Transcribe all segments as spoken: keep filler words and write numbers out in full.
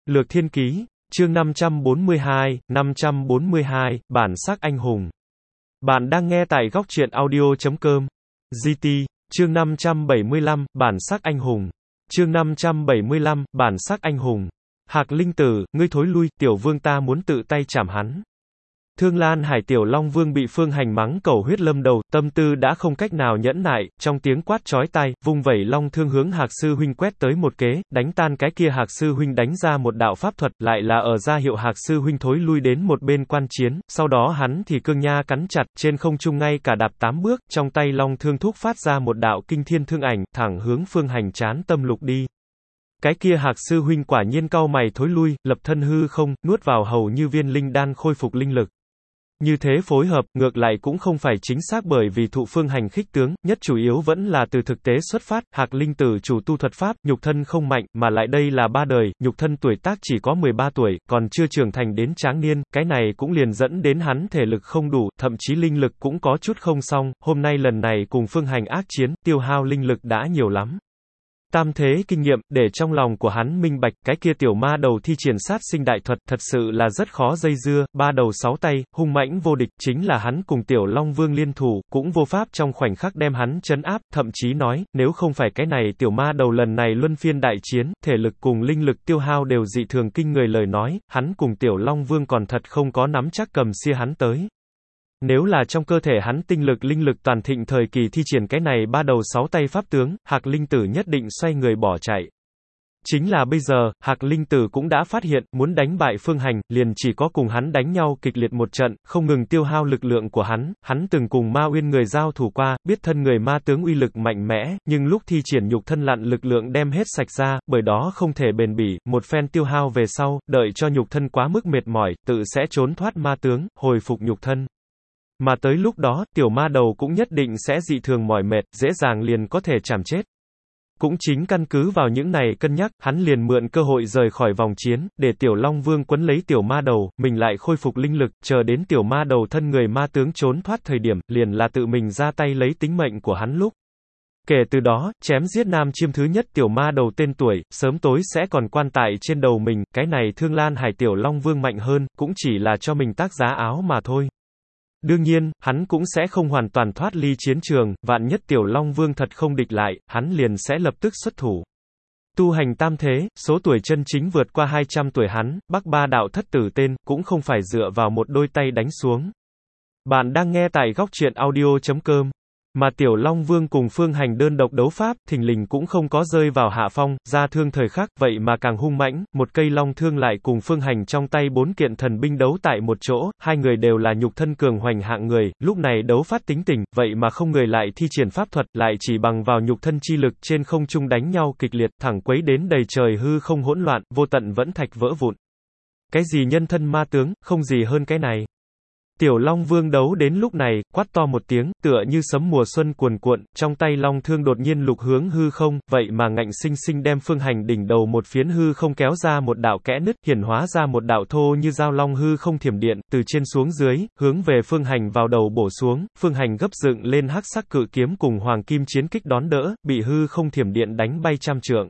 Lược Thiên Ký, chương năm trăm bốn mươi hai, năm trăm bốn mươi hai, bản sắc anh hùng. Bạn đang nghe tại góc truyện audio chấm com. giê tê, chương năm trăm bảy mươi lăm, bản sắc anh hùng. Chương năm trăm bảy mươi lăm, bản sắc anh hùng. Hạc Linh Tử, ngươi thối lui, tiểu vương ta muốn tự tay chảm hắn. Thương Lan Hải Tiểu Long Vương bị Phương Hành mắng cầu huyết lâm đầu, tâm tư đã không cách nào nhẫn nại, trong tiếng quát chói tai, vung vẩy long thương hướng Hạc sư huynh quét tới một kế, đánh tan cái kia Hạc sư huynh đánh ra một đạo pháp thuật, lại là ở ra hiệu Hạc sư huynh thối lui đến một bên quan chiến, sau đó hắn thì cương nha cắn chặt, trên không trung ngay cả đạp tám bước, trong tay long thương thúc phát ra một đạo kinh thiên thương ảnh, thẳng hướng Phương Hành trán tâm lục đi. Cái kia Hạc sư huynh quả nhiên cau mày thối lui, lập thân hư không, nuốt vào hầu như viên linh đan khôi phục linh lực. Như thế phối hợp, ngược lại cũng không phải chính xác bởi vì thụ Phương Hành khích tướng, nhất chủ yếu vẫn là từ thực tế xuất phát, Hạc Linh Tử chủ tu thuật pháp, nhục thân không mạnh, mà lại đây là ba đời, nhục thân tuổi tác chỉ có mười ba tuổi, còn chưa trưởng thành đến tráng niên, cái này cũng liền dẫn đến hắn thể lực không đủ, thậm chí linh lực cũng có chút không xong, hôm nay lần này cùng Phương Hành ác chiến, tiêu hao linh lực đã nhiều lắm. Tam thế kinh nghiệm, để trong lòng của hắn minh bạch, cái kia tiểu ma đầu thi triển sát sinh đại thuật, thật sự là rất khó dây dưa, ba đầu sáu tay, hung mãnh vô địch, chính là hắn cùng tiểu Long Vương liên thủ, cũng vô pháp trong khoảnh khắc đem hắn trấn áp, thậm chí nói, nếu không phải cái này tiểu ma đầu lần này luân phiên đại chiến, thể lực cùng linh lực tiêu hao đều dị thường kinh người lời nói, hắn cùng tiểu Long Vương còn thật không có nắm chắc cầm xia hắn tới. Nếu là trong cơ thể hắn tinh lực linh lực toàn thịnh thời kỳ thi triển cái này ba đầu sáu tay pháp tướng, Hạc Linh Tử nhất định xoay người bỏ chạy. Chính là bây giờ, Hạc Linh Tử cũng đã phát hiện, muốn đánh bại Phương Hành, liền chỉ có cùng hắn đánh nhau kịch liệt một trận, không ngừng tiêu hao lực lượng của hắn, hắn từng cùng Ma Uyên người giao thủ qua, biết thân người ma tướng uy lực mạnh mẽ, nhưng lúc thi triển nhục thân lặn lực lượng đem hết sạch ra, bởi đó không thể bền bỉ, một phen tiêu hao về sau, đợi cho nhục thân quá mức mệt mỏi, tự sẽ trốn thoát ma tướng, hồi phục nhục thân. Mà tới lúc đó, tiểu ma đầu cũng nhất định sẽ dị thường mỏi mệt, dễ dàng liền có thể chảm chết. Cũng chính căn cứ vào những này cân nhắc, hắn liền mượn cơ hội rời khỏi vòng chiến, để tiểu Long Vương quấn lấy tiểu ma đầu, mình lại khôi phục linh lực, chờ đến tiểu ma đầu thân người ma tướng trốn thoát thời điểm, liền là tự mình ra tay lấy tính mệnh của hắn lúc. Kể từ đó, chém giết nam chiêm thứ nhất tiểu ma đầu tên tuổi, sớm tối sẽ còn quan tại trên đầu mình, cái này Thương Lan Hải Tiểu Long Vương mạnh hơn, cũng chỉ là cho mình tác giá áo mà thôi. Đương nhiên, hắn cũng sẽ không hoàn toàn thoát ly chiến trường, vạn nhất tiểu Long Vương thật không địch lại, hắn liền sẽ lập tức xuất thủ. Tu hành tam thế, số tuổi chân chính vượt qua hai trăm tuổi hắn, Bắc Ba Đạo Thất Tử tên, cũng không phải dựa vào một đôi tay đánh xuống. Bạn đang nghe tại góc truyện audio chấm com. Mà tiểu Long Vương cùng Phương Hành đơn độc đấu pháp, thình lình cũng không có rơi vào hạ phong, ra thương thời khắc, vậy mà càng hung mãnh, một cây long thương lại cùng Phương Hành trong tay bốn kiện thần binh đấu tại một chỗ, hai người đều là nhục thân cường hoành hạng người, lúc này đấu phát tính tình, vậy mà không người lại thi triển pháp thuật, lại chỉ bằng vào nhục thân chi lực trên không trung đánh nhau kịch liệt, thẳng quấy đến đầy trời hư không hỗn loạn, vô tận vẫn thạch vỡ vụn. Cái gì nhân thân ma tướng, không gì hơn cái này. Tiểu Long Vương đấu đến lúc này, quát to một tiếng, tựa như sấm mùa xuân cuồn cuộn, trong tay long thương đột nhiên lục hướng hư không, vậy mà ngạnh sinh sinh đem Phương Hành đỉnh đầu một phiến hư không kéo ra một đạo kẽ nứt, hiển hóa ra một đạo thô như dao long hư không thiểm điện, từ trên xuống dưới, hướng về Phương Hành vào đầu bổ xuống, Phương Hành gấp dựng lên hắc sắc cự kiếm cùng hoàng kim chiến kích đón đỡ, bị hư không thiểm điện đánh bay trăm trượng.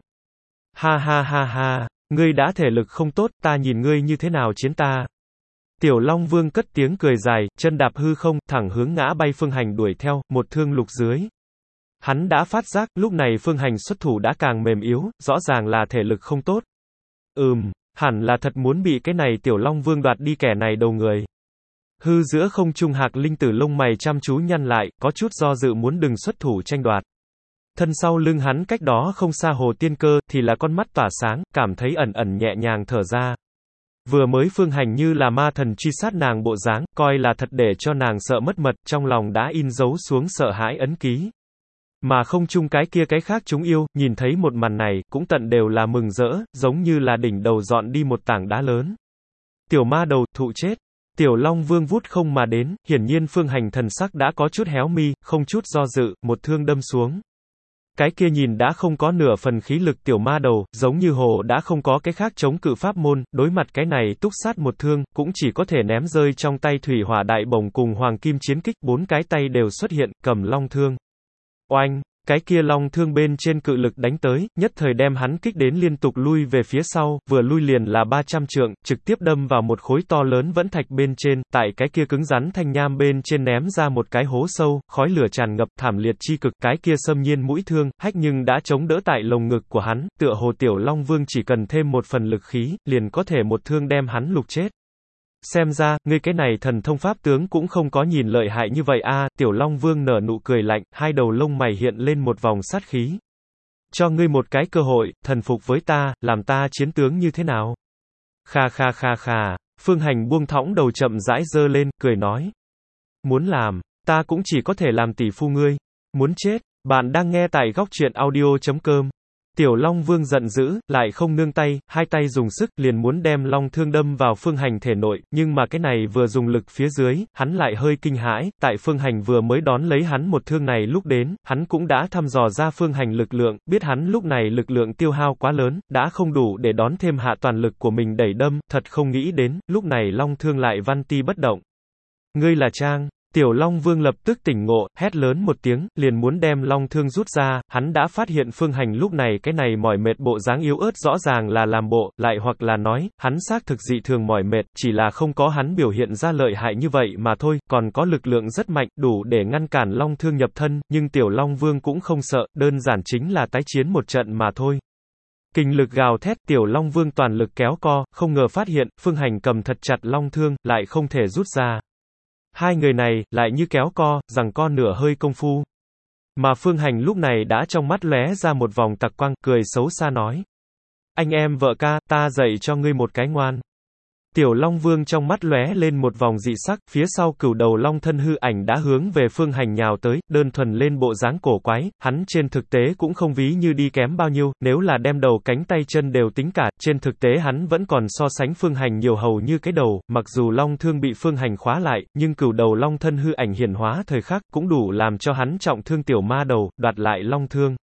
Ha ha ha ha, ngươi đã thể lực không tốt, ta nhìn ngươi như thế nào chiến ta. Tiểu Long Vương cất tiếng cười dài, chân đạp hư không, thẳng hướng ngã bay Phương Hành đuổi theo, một thương lục dưới. Hắn đã phát giác, lúc này Phương Hành xuất thủ đã càng mềm yếu, rõ ràng là thể lực không tốt. Ừm, hẳn là thật muốn bị cái này Tiểu Long Vương đoạt đi kẻ này đầu người. Hư giữa không trung Hạc Linh Tử lông mày chăm chú nhăn lại, có chút do dự muốn đừng xuất thủ tranh đoạt. Thân sau lưng hắn cách đó không xa Hồ Tiên Cơ, thì là con mắt tỏa sáng, cảm thấy ẩn ẩn nhẹ nhàng thở ra. Vừa mới Phương Hành như là ma thần truy sát nàng bộ dáng, coi là thật để cho nàng sợ mất mật, trong lòng đã in dấu xuống sợ hãi ấn ký. Mà không chung cái kia cái khác chúng yêu, nhìn thấy một màn này, cũng tận đều là mừng rỡ, giống như là đỉnh đầu dọn đi một tảng đá lớn. Tiểu ma đầu, thụ chết. Tiểu Long Vương vút không mà đến, hiển nhiên Phương Hành thần sắc đã có chút héo mi, không chút do dự, một thương đâm xuống. Cái kia nhìn đã không có nửa phần khí lực tiểu ma đầu, giống như hồ đã không có cái khác chống cự pháp môn, đối mặt cái này túc sát một thương, cũng chỉ có thể ném rơi trong tay thủy hỏa đại bổng cùng hoàng kim chiến kích, bốn cái tay đều xuất hiện, cầm long thương. Oanh, Cái kia long thương bên trên cự lực đánh tới, nhất thời đem hắn kích đến liên tục lui về phía sau, vừa lui liền là ba trăm trượng, trực tiếp đâm vào một khối to lớn vẫn thạch bên trên, tại cái kia cứng rắn thanh nham bên trên ném ra một cái hố sâu, khói lửa tràn ngập, thảm liệt chi cực, cái kia xâm nhiên mũi thương, hách nhưng đã chống đỡ tại lồng ngực của hắn, tựa hồ tiểu long vương chỉ cần thêm một phần lực khí, liền có thể một thương đem hắn lục chết. Xem ra, ngươi cái này thần thông pháp tướng cũng không có nhìn lợi hại như vậy a. Tiểu Long Vương nở nụ cười lạnh, hai đầu lông mày hiện lên một vòng sát khí. Cho ngươi một cái cơ hội, thần phục với ta, làm ta chiến tướng như thế nào? Kha kha kha kha, Phương Hành buông thõng đầu chậm rãi giơ lên, cười nói. Muốn làm, ta cũng chỉ có thể làm tỷ phu ngươi. Muốn chết, bạn đang nghe tại góc truyện audio chấm com. Tiểu Long Vương giận dữ, lại không nương tay, hai tay dùng sức, liền muốn đem long thương đâm vào Phương Hành thể nội, nhưng mà cái này vừa dùng lực phía dưới, hắn lại hơi kinh hãi, tại Phương Hành vừa mới đón lấy hắn một thương này lúc đến, hắn cũng đã thăm dò ra Phương Hành lực lượng, biết hắn lúc này lực lượng tiêu hao quá lớn, đã không đủ để đón thêm hạ toàn lực của mình đẩy đâm, thật không nghĩ đến, lúc này long thương lại văn ti bất động. Ngươi là Trang. Tiểu Long Vương lập tức tỉnh ngộ, hét lớn một tiếng, liền muốn đem long thương rút ra, hắn đã phát hiện Phương Hành lúc này cái này mỏi mệt bộ dáng yếu ớt rõ ràng là làm bộ, lại hoặc là nói, hắn xác thực dị thường mỏi mệt, chỉ là không có hắn biểu hiện ra lợi hại như vậy mà thôi, còn có lực lượng rất mạnh, đủ để ngăn cản long thương nhập thân, nhưng Tiểu Long Vương cũng không sợ, đơn giản chính là tái chiến một trận mà thôi. Kinh lực gào thét, Tiểu Long Vương toàn lực kéo co, không ngờ phát hiện, Phương Hành cầm thật chặt long thương, lại không thể rút ra. Hai người này, lại như kéo co, giằng co nửa hơi công phu. Mà Phương Hành lúc này đã trong mắt lóe ra một vòng tặc quang, cười xấu xa nói. Anh em vợ ca, ta dạy cho ngươi một cái ngoan. Tiểu Long Vương trong mắt lóe lên một vòng dị sắc, phía sau cửu đầu long thân hư ảnh đã hướng về Phương Hành nhào tới, đơn thuần lên bộ dáng cổ quái, hắn trên thực tế cũng không ví như đi kém bao nhiêu, nếu là đem đầu cánh tay chân đều tính cả, trên thực tế hắn vẫn còn so sánh Phương Hành nhiều hầu như cái đầu, mặc dù long thương bị Phương Hành khóa lại, nhưng cửu đầu long thân hư ảnh hiển hóa thời khắc cũng đủ làm cho hắn trọng thương tiểu ma đầu, đoạt lại long thương.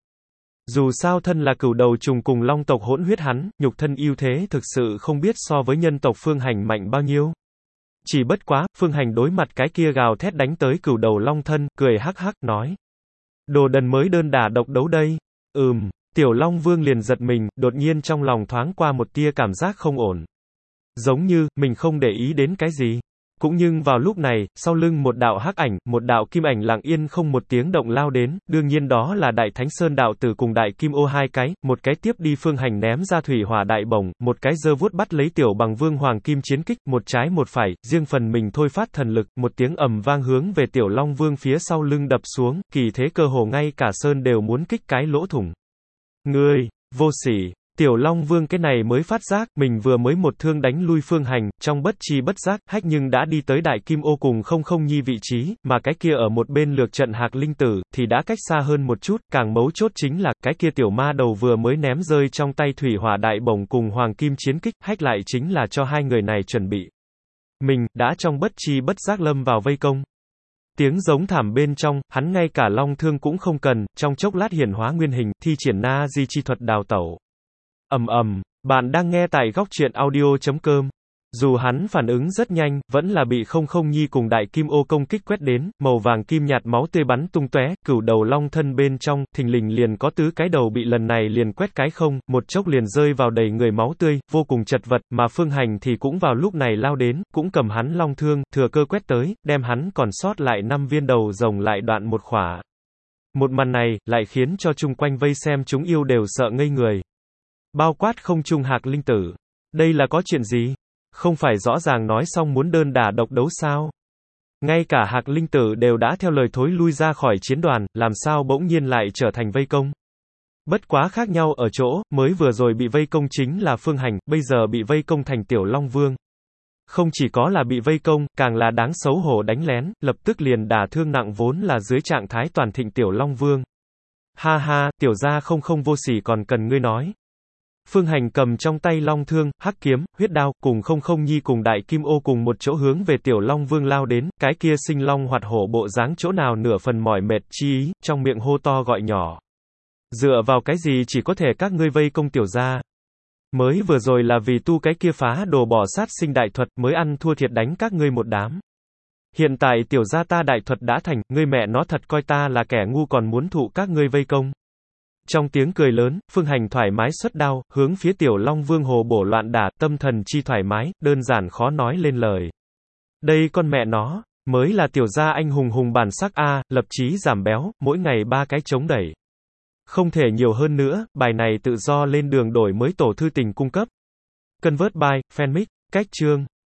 Dù sao thân là cửu đầu trùng cùng long tộc hỗn huyết hắn, nhục thân ưu thế thực sự không biết so với nhân tộc Phương Hành mạnh bao nhiêu. Chỉ bất quá, Phương Hành đối mặt cái kia gào thét đánh tới cửu đầu long thân, cười hắc hắc nói. Đồ đần mới đơn đả độc đấu đây. Ừm, Tiểu Long Vương liền giật mình, đột nhiên trong lòng thoáng qua một tia cảm giác không ổn. Giống như, mình không để ý đến cái gì. Cũng nhưng vào lúc này, sau lưng một đạo hắc ảnh, một đạo kim ảnh lặng yên không một tiếng động lao đến, đương nhiên đó là Đại Thánh Sơn đạo tử cùng Đại Kim Ô hai cái, một cái tiếp đi Phương Hành ném ra thủy hỏa đại bổng, một cái giơ vuốt bắt lấy tiểu bằng vương hoàng kim chiến kích, một trái một phải, riêng phần mình thôi phát thần lực, một tiếng ầm vang hướng về tiểu Long Vương phía sau lưng đập xuống, kỳ thế cơ hồ ngay cả sơn đều muốn kích cái lỗ thủng. Ngươi, vô sỉ! Tiểu Long Vương cái này mới phát giác, mình vừa mới một thương đánh lui Phương Hành, trong bất chi bất giác, hách nhưng đã đi tới Đại Kim Ô cùng không không nhi vị trí, mà cái kia ở một bên lược trận Hạc Linh Tử, thì đã cách xa hơn một chút, càng mấu chốt chính là, cái kia tiểu ma đầu vừa mới ném rơi trong tay thủy hỏa đại bổng cùng hoàng kim chiến kích, hách lại chính là cho hai người này chuẩn bị. Mình, đã trong bất chi bất giác lâm vào vây công. Tiếng giống thảm bên trong, hắn ngay cả long thương cũng không cần, trong chốc lát hiển hóa nguyên hình, thi triển na di chi thuật đào tẩu. Ầm ầm, bạn đang nghe tại góc truyện audio chấm com. Dù hắn phản ứng rất nhanh, vẫn là bị không không nhi cùng Đại Kim Ô công kích quét đến, màu vàng kim nhạt máu tươi bắn tung tóe, cửu đầu long thân bên trong, thình lình liền có tứ cái đầu bị lần này liền quét cái không, một chốc liền rơi vào đầy người máu tươi, vô cùng chật vật, mà Phương Hành thì cũng vào lúc này lao đến, cũng cầm hắn long thương, thừa cơ quét tới, đem hắn còn sót lại năm viên đầu rồng lại đoạn một khỏa. Một màn này, lại khiến cho chung quanh vây xem chúng yêu đều sợ ngây người. Bao quát không trung Hạc Linh Tử. Đây là có chuyện gì? Không phải rõ ràng nói xong muốn đơn đả độc đấu sao? Ngay cả Hạc Linh Tử đều đã theo lời thối lui ra khỏi chiến đoàn, làm sao bỗng nhiên lại trở thành vây công? Bất quá khác nhau ở chỗ, mới vừa rồi bị vây công chính là Phương Hành, bây giờ bị vây công thành Tiểu Long Vương. Không chỉ có là bị vây công, càng là đáng xấu hổ đánh lén, lập tức liền đả thương nặng vốn là dưới trạng thái toàn thịnh Tiểu Long Vương. Ha ha, tiểu gia không không vô sỉ còn cần ngươi nói. Phương Hành cầm trong tay long thương, hắc kiếm, huyết đao, cùng không không nhi cùng Đại Kim Ô cùng một chỗ hướng về Tiểu Long Vương lao đến, cái kia sinh long hoạt hổ bộ dáng chỗ nào nửa phần mỏi mệt chi ý, trong miệng hô to gọi nhỏ. Dựa vào cái gì chỉ có thể các ngươi vây công tiểu gia? Mới vừa rồi là vì tu cái kia phá đồ bỏ sát sinh đại thuật mới ăn thua thiệt đánh các ngươi một đám. Hiện tại tiểu gia ta đại thuật đã thành, ngươi mẹ nó thật coi ta là kẻ ngu còn muốn thụ các ngươi vây công. Trong tiếng cười lớn, Phương Hành thoải mái xuất đao, hướng phía tiểu Long Vương hồ bổ loạn đả, tâm thần chi thoải mái, đơn giản khó nói lên lời. Đây con mẹ nó, mới là tiểu gia anh hùng hùng bản sắc A, lập chí giảm béo, mỗi ngày ba cái chống đẩy. Không thể nhiều hơn nữa, bài này tự do lên đường đổi mới tổ thư tình cung cấp. Convert by, Fanmic, cách chương.